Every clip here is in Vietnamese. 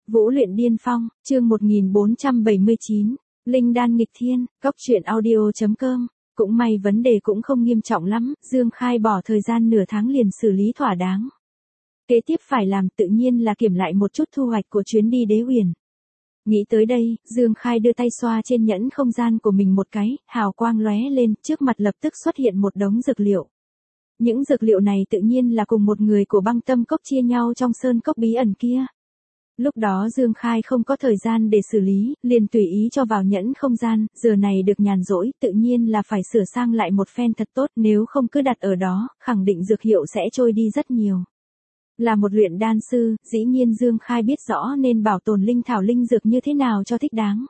Vũ luyện điên phong, chương 1479, Linh đan nghịch thiên, cóc truyện audio.com. Cũng may vấn đề cũng không nghiêm trọng lắm, Dương Khai bỏ thời gian nửa tháng liền xử lý thỏa đáng. Kế tiếp phải làm tự nhiên là kiểm lại một chút thu hoạch của chuyến đi Đế Huyền. Nghĩ tới đây, Dương Khai đưa tay xoa trên nhẫn không gian của mình một cái, hào quang lóe lên, trước mặt lập tức xuất hiện một đống dược liệu. Những dược liệu này tự nhiên là cùng một người của Băng Tâm Cốc chia nhau trong sơn cốc bí ẩn kia. Lúc đó Dương Khai không có thời gian để xử lý, liền tùy ý cho vào nhẫn không gian, giờ này được nhàn rỗi, tự nhiên là phải sửa sang lại một phen thật tốt, nếu không cứ đặt ở đó, khẳng định dược hiệu sẽ trôi đi rất nhiều. Là một luyện đan sư, dĩ nhiên Dương Khai biết rõ nên bảo tồn linh thảo linh dược như thế nào cho thích đáng.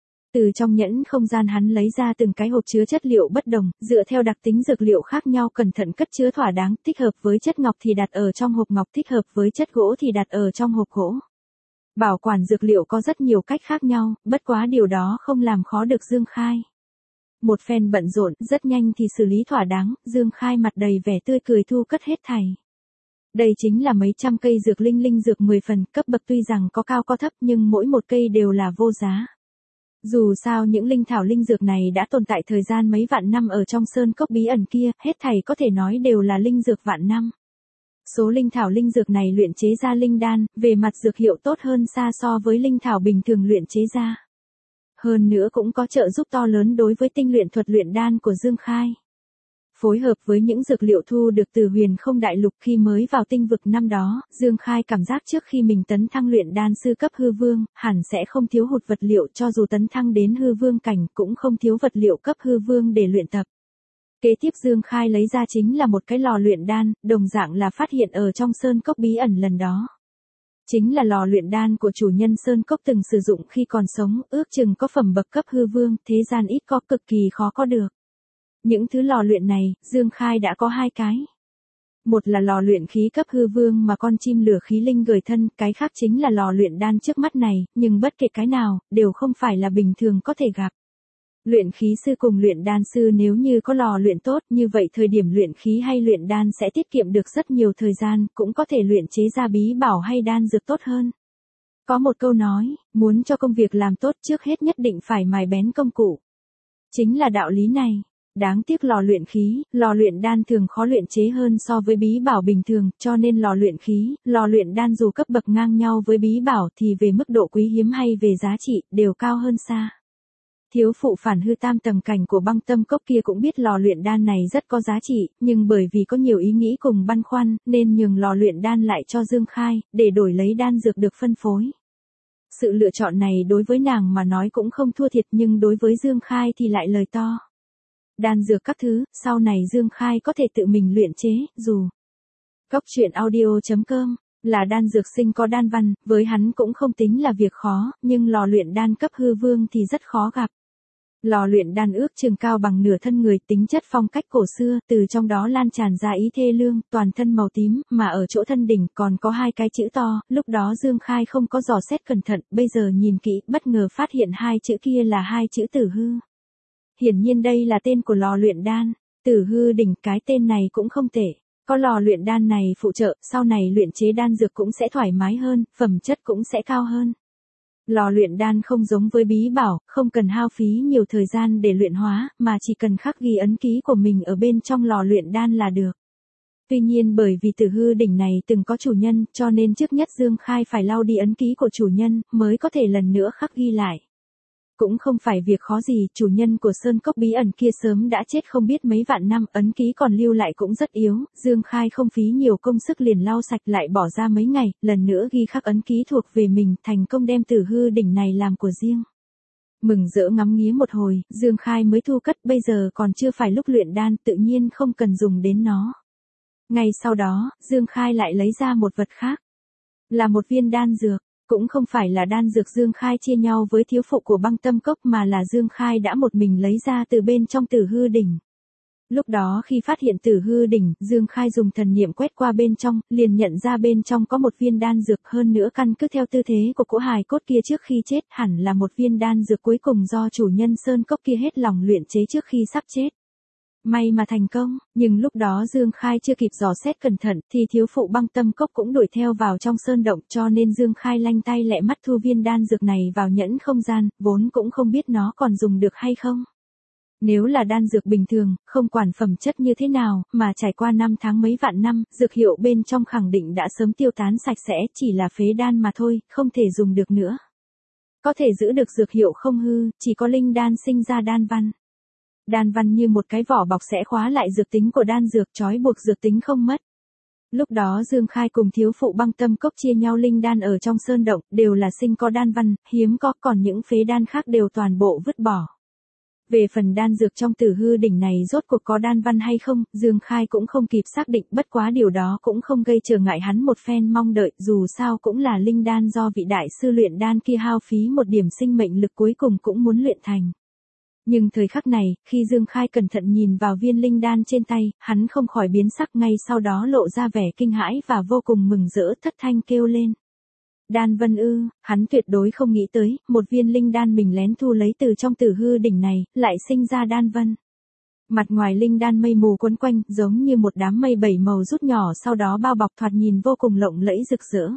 Từ trong nhẫn không gian hắn lấy ra từng cái hộp chứa chất liệu bất đồng, dựa theo đặc tính dược liệu khác nhau cẩn thận cất chứa thỏa đáng, thích hợp với chất ngọc thì đặt ở trong hộp ngọc, thích hợp với chất gỗ thì đặt ở trong hộp gỗ. Bảo quản dược liệu có rất nhiều cách khác nhau, bất quá điều đó không làm khó được Dương Khai. Một phen bận rộn, rất nhanh thì xử lý thỏa đáng, Dương Khai mặt đầy vẻ tươi cười thu cất hết thảy. Đây chính là mấy trăm cây dược linh dược 10 phần, cấp bậc tuy rằng có cao có thấp nhưng mỗi một cây đều là vô giá. Dù sao những linh thảo linh dược này đã tồn tại thời gian mấy vạn năm ở trong sơn cốc bí ẩn kia, hết thảy có thể nói đều là linh dược vạn năm. Số linh thảo linh dược này luyện chế ra linh đan, về mặt dược hiệu tốt hơn xa so với linh thảo bình thường luyện chế ra. Hơn nữa cũng có trợ giúp to lớn đối với tinh luyện thuật luyện đan của Dương Khai. Phối hợp với những dược liệu thu được từ Huyền Không Đại Lục khi mới vào tinh vực năm đó, Dương Khai cảm giác trước khi mình tấn thăng luyện đan sư cấp hư vương, hẳn sẽ không thiếu hụt vật liệu, cho dù tấn thăng đến hư vương cảnh cũng không thiếu vật liệu cấp hư vương để luyện tập. Kế tiếp Dương Khai lấy ra chính là một cái lò luyện đan, đồng dạng là phát hiện ở trong sơn cốc bí ẩn lần đó. Chính là lò luyện đan của chủ nhân sơn cốc từng sử dụng khi còn sống, ước chừng có phẩm bậc cấp hư vương, thế gian ít có, cực kỳ khó có được. Những thứ lò luyện này, Dương Khai đã có hai cái. Một là lò luyện khí cấp hư vương mà con chim lửa khí linh gửi thân, cái khác chính là lò luyện đan trước mắt này, nhưng bất kể cái nào, đều không phải là bình thường có thể gặp. Luyện khí sư cùng luyện đan sư nếu như có lò luyện tốt, như vậy thời điểm luyện khí hay luyện đan sẽ tiết kiệm được rất nhiều thời gian, cũng có thể luyện chế ra bí bảo hay đan dược tốt hơn. Có một câu nói, muốn cho công việc làm tốt trước hết nhất định phải mài bén công cụ. Chính là đạo lý này. Đáng tiếc lò luyện khí, lò luyện đan thường khó luyện chế hơn so với bí bảo bình thường, cho nên lò luyện khí, lò luyện đan dù cấp bậc ngang nhau với bí bảo thì về mức độ quý hiếm hay về giá trị, đều cao hơn xa. Thiếu phụ phản hư tam tầng cảnh của Băng Tâm Cốc kia cũng biết lò luyện đan này rất có giá trị, nhưng bởi vì có nhiều ý nghĩ cùng băn khoăn, nên nhường lò luyện đan lại cho Dương Khai, để đổi lấy đan dược được phân phối. Sự lựa chọn này đối với nàng mà nói cũng không thua thiệt, nhưng đối với Dương Khai thì lại lời to. Đan dược các thứ, sau này Dương Khai có thể tự mình luyện chế, dù cóc truyện audio.com là đan dược sinh có đan văn, với hắn cũng không tính là việc khó, nhưng lò luyện đan cấp hư vương thì rất khó gặp. Lò luyện đan ước chừng cao bằng nửa thân người, tính chất phong cách cổ xưa, từ trong đó lan tràn ra ý thê lương, toàn thân màu tím, mà ở chỗ thân đỉnh còn có hai cái chữ to, lúc đó Dương Khai không có dò xét cẩn thận, bây giờ nhìn kỹ, bất ngờ phát hiện hai chữ kia là hai chữ Tử Hư. Hiển nhiên đây là tên của lò luyện đan, Tử Hư đỉnh, cái tên này cũng không tệ. Có lò luyện đan này phụ trợ, sau này luyện chế đan dược cũng sẽ thoải mái hơn, phẩm chất cũng sẽ cao hơn. Lò luyện đan không giống với bí bảo, không cần hao phí nhiều thời gian để luyện hóa, mà chỉ cần khắc ghi ấn ký của mình ở bên trong lò luyện đan là được. Tuy nhiên bởi vì Tử Hư đỉnh này từng có chủ nhân, cho nên trước nhất Dương Khai phải lau đi ấn ký của chủ nhân, mới có thể lần nữa khắc ghi lại. Cũng không phải việc khó gì, chủ nhân của sơn cốc bí ẩn kia sớm đã chết không biết mấy vạn năm, ấn ký còn lưu lại cũng rất yếu, Dương Khai không phí nhiều công sức liền lau sạch, lại bỏ ra mấy ngày, lần nữa ghi khắc ấn ký thuộc về mình, thành công đem Tử Hư đỉnh này làm của riêng. Mừng rỡ ngắm nghía một hồi, Dương Khai mới thu cất, bây giờ còn chưa phải lúc luyện đan, tự nhiên không cần dùng đến nó. Ngay sau đó, Dương Khai lại lấy ra một vật khác, là một viên đan dược. Cũng không phải là đan dược Dương Khai chia nhau với thiếu phụ của Băng Tâm Cốc, mà là Dương Khai đã một mình lấy ra từ bên trong Tử Hư đỉnh. Lúc đó khi phát hiện Tử Hư đỉnh, Dương Khai dùng thần niệm quét qua bên trong, liền nhận ra bên trong có một viên đan dược, hơn nữa căn cứ theo tư thế của cỗ hài cốt kia trước khi chết, hẳn là một viên đan dược cuối cùng do chủ nhân sơn cốc kia hết lòng luyện chế trước khi sắp chết. May mà thành công, nhưng lúc đó Dương Khai chưa kịp dò xét cẩn thận thì thiếu phụ Băng Tâm Cốc cũng đuổi theo vào trong sơn động, cho nên Dương Khai lanh tay lẹ mắt thu viên đan dược này vào nhẫn không gian, vốn cũng không biết nó còn dùng được hay không. Nếu là đan dược bình thường, không quản phẩm chất như thế nào, mà trải qua năm tháng mấy vạn năm, dược hiệu bên trong khẳng định đã sớm tiêu tán sạch sẽ, chỉ là phế đan mà thôi, không thể dùng được nữa. Có thể giữ được dược hiệu không hư, chỉ có linh đan sinh ra đan văn. Đan văn như một cái vỏ bọc sẽ khóa lại dược tính của đan dược, trói buộc dược tính không mất. Lúc đó Dương Khai cùng thiếu phụ Băng Tâm Cốc chia nhau linh đan ở trong sơn động, đều là sinh có đan văn, hiếm có, còn những phế đan khác đều toàn bộ vứt bỏ. Về phần đan dược trong Tử Hư đỉnh này rốt cuộc có đan văn hay không, Dương Khai cũng không kịp xác định, bất quá điều đó cũng không gây trở ngại hắn một phen mong đợi, dù sao cũng là linh đan do vị đại sư luyện đan kia hao phí một điểm sinh mệnh lực cuối cùng cũng muốn luyện thành. Nhưng thời khắc này, khi Dương Khai cẩn thận nhìn vào viên linh đan trên tay, hắn không khỏi biến sắc, ngay sau đó lộ ra vẻ kinh hãi và vô cùng mừng rỡ, thất thanh kêu lên. Đan vân ư, hắn tuyệt đối không nghĩ tới, một viên linh đan mình lén thu lấy từ trong Tử Hư đỉnh này, lại sinh ra đan vân. Mặt ngoài linh đan mây mù quấn quanh, giống như một đám mây bảy màu rút nhỏ sau đó bao bọc, thoạt nhìn vô cùng lộng lẫy rực rỡ.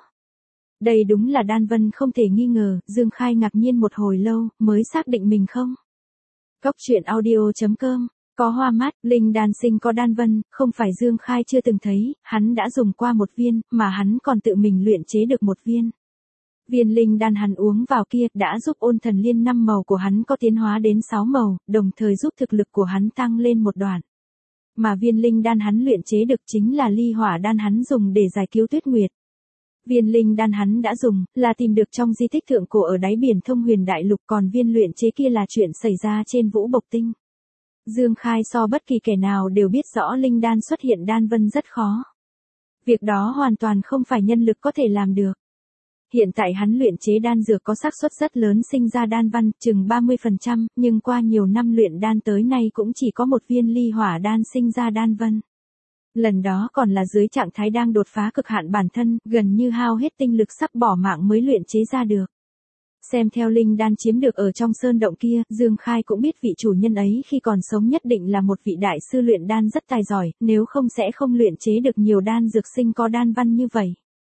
Đây đúng là đan vân không thể nghi ngờ, Dương Khai ngạc nhiên một hồi lâu, mới xác định mình không. Cốc truyện audio.com, có hoa mắt, linh đan sinh có đan vân, không phải Dương Khai chưa từng thấy, hắn đã dùng qua một viên, mà hắn còn tự mình luyện chế được một viên. Viên linh đan hắn uống vào kia đã giúp ôn thần liên 5 màu của hắn có tiến hóa đến 6 màu, đồng thời giúp thực lực của hắn tăng lên một đoạn. Mà viên linh đan hắn luyện chế được chính là ly hỏa đan hắn dùng để giải cứu Tuyết Nguyệt. Viên linh đan hắn đã dùng là tìm được trong di tích thượng cổ ở đáy biển Thông Huyền Đại Lục, còn viên luyện chế kia là chuyện xảy ra trên Vũ Bộc Tinh. Dương Khai so bất kỳ kẻ nào đều biết rõ linh đan xuất hiện đan vân rất khó. Việc đó hoàn toàn không phải nhân lực có thể làm được. Hiện tại hắn luyện chế đan dược có xác suất rất lớn sinh ra đan văn, chừng 30%, nhưng qua nhiều năm luyện đan tới nay cũng chỉ có một viên ly hỏa đan sinh ra đan vân. Lần đó còn là dưới trạng thái đang đột phá cực hạn bản thân, gần như hao hết tinh lực sắp bỏ mạng mới luyện chế ra được. Xem theo linh đan chiếm được ở trong sơn động kia, Dương Khai cũng biết vị chủ nhân ấy khi còn sống nhất định là một vị đại sư luyện đan rất tài giỏi, nếu không sẽ không luyện chế được nhiều đan dược sinh có đan văn như vậy.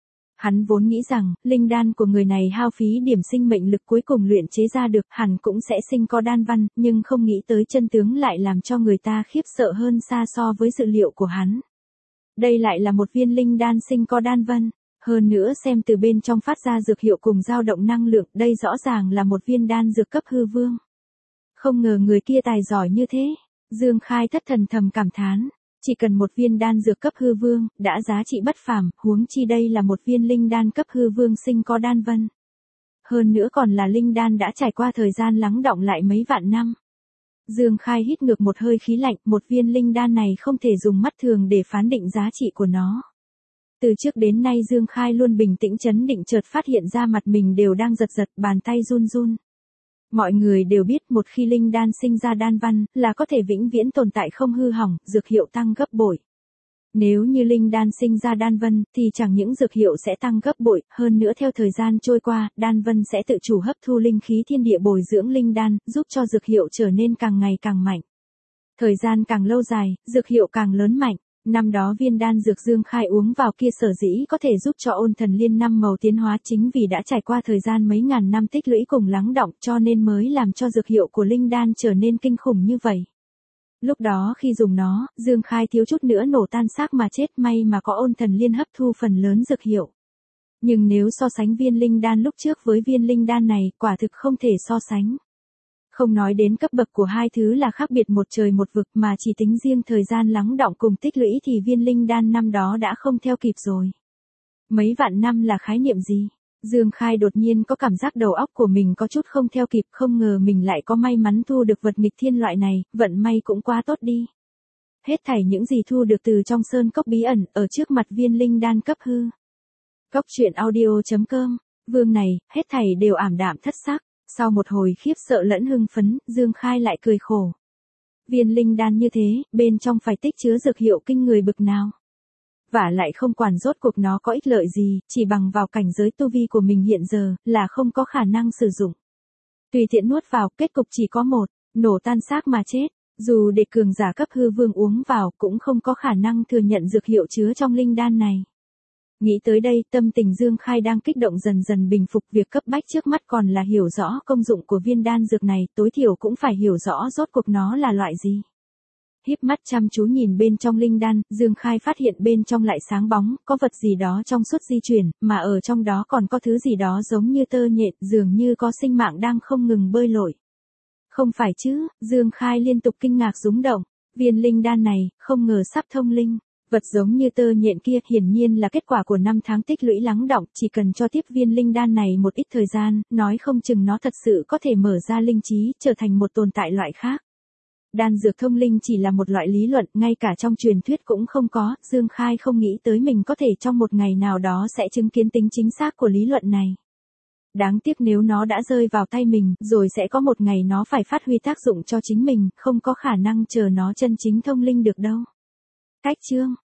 Hắn vốn nghĩ rằng, linh đan của người này hao phí điểm sinh mệnh lực cuối cùng luyện chế ra được, hẳn cũng sẽ sinh có đan văn, nhưng không nghĩ tới chân tướng lại làm cho người ta khiếp sợ hơn xa so với dự liệu của hắn. Đây lại là một viên linh đan sinh có đan vân, hơn nữa xem từ bên trong phát ra dược hiệu cùng dao động năng lượng, đây rõ ràng là một viên đan dược cấp hư vương. Không ngờ người kia tài giỏi như thế, Dương Khai thất thần thầm cảm thán. Chỉ cần một viên đan dược cấp hư vương, đã giá trị bất phàm, huống chi đây là một viên linh đan cấp hư vương sinh có đan vân. Hơn nữa còn là linh đan đã trải qua thời gian lắng đọng lại mấy vạn năm. Dương Khai hít ngược một hơi khí lạnh, một viên linh đan này không thể dùng mắt thường để phán định giá trị của nó. Từ trước đến nay Dương Khai luôn bình tĩnh trấn định, chợt phát hiện ra mặt mình đều đang giật giật, bàn tay run run. Mọi người đều biết một khi linh đan sinh ra đan văn, là có thể vĩnh viễn tồn tại không hư hỏng, dược hiệu tăng gấp bội. Nếu như linh đan sinh ra đan vân, thì chẳng những dược hiệu sẽ tăng gấp bội, hơn nữa theo thời gian trôi qua, đan vân sẽ tự chủ hấp thu linh khí thiên địa bồi dưỡng linh đan, giúp cho dược hiệu trở nên càng ngày càng mạnh. Thời gian càng lâu dài, dược hiệu càng lớn mạnh. Năm đó viên đan dược Dương Khai uống vào kia sở dĩ có thể giúp cho ôn thần liên 5 màu tiến hóa, chính vì đã trải qua thời gian mấy ngàn năm tích lũy cùng lắng đọng, cho nên mới làm cho dược hiệu của linh đan trở nên kinh khủng như vậy. Lúc đó khi dùng nó, Dương Khai thiếu chút nữa nổ tan xác mà chết, may mà có ôn thần liên hấp thu phần lớn dược hiệu. Nhưng nếu so sánh viên linh đan lúc trước với viên linh đan này, quả thực không thể so sánh. Không nói đến cấp bậc của hai thứ là khác biệt một trời một vực, mà chỉ tính riêng thời gian lắng đọng cùng tích lũy thì viên linh đan năm đó đã không theo kịp rồi. Mấy vạn năm là khái niệm gì? Dương Khai đột nhiên có cảm giác đầu óc của mình có chút không theo kịp, không ngờ mình lại có may mắn thu được vật nghịch thiên loại này, vận may cũng quá tốt đi. Hết thảy những gì thu được từ trong sơn cốc bí ẩn, ở trước mặt viên linh đan cấp hư. Cốc truyện audio.com, vương này, hết thảy đều ảm đạm thất sắc. Sau một hồi khiếp sợ lẫn hưng phấn, Dương Khai lại cười khổ. Viên linh đan như thế, bên trong phải tích chứa dược hiệu kinh người bực nào. Vả lại không quản rốt cuộc nó có ích lợi gì, chỉ bằng vào cảnh giới tu vi của mình hiện giờ, là không có khả năng sử dụng. Tùy tiện nuốt vào, kết cục chỉ có một, nổ tan xác mà chết. Dù để cường giả cấp hư vương uống vào cũng không có khả năng thừa nhận dược hiệu chứa trong linh đan này. Nghĩ tới đây, tâm tình Dương Khai đang kích động dần dần bình phục, việc cấp bách trước mắt còn là hiểu rõ công dụng của viên đan dược này, tối thiểu cũng phải hiểu rõ rốt cuộc nó là loại gì. Híp mắt chăm chú nhìn bên trong linh đan, Dương Khai phát hiện bên trong lại sáng bóng, có vật gì đó trong suốt di chuyển, mà ở trong đó còn có thứ gì đó giống như tơ nhện, dường như có sinh mạng đang không ngừng bơi lội. Không phải chứ, Dương Khai liên tục kinh ngạc rúng động, viên linh đan này, không ngờ sắp thông linh. Vật giống như tơ nhện kia hiển nhiên là kết quả của 5 tháng tích lũy lắng đọng, chỉ cần cho tiếp viên linh đan này một ít thời gian, nói không chừng nó thật sự có thể mở ra linh trí, trở thành một tồn tại loại khác. Đan dược thông linh chỉ là một loại lý luận, ngay cả trong truyền thuyết cũng không có, Dương Khai không nghĩ tới mình có thể trong một ngày nào đó sẽ chứng kiến tính chính xác của lý luận này. Đáng tiếc nếu nó đã rơi vào tay mình, rồi sẽ có một ngày nó phải phát huy tác dụng cho chính mình, không có khả năng chờ nó chân chính thông linh được đâu. Cách chương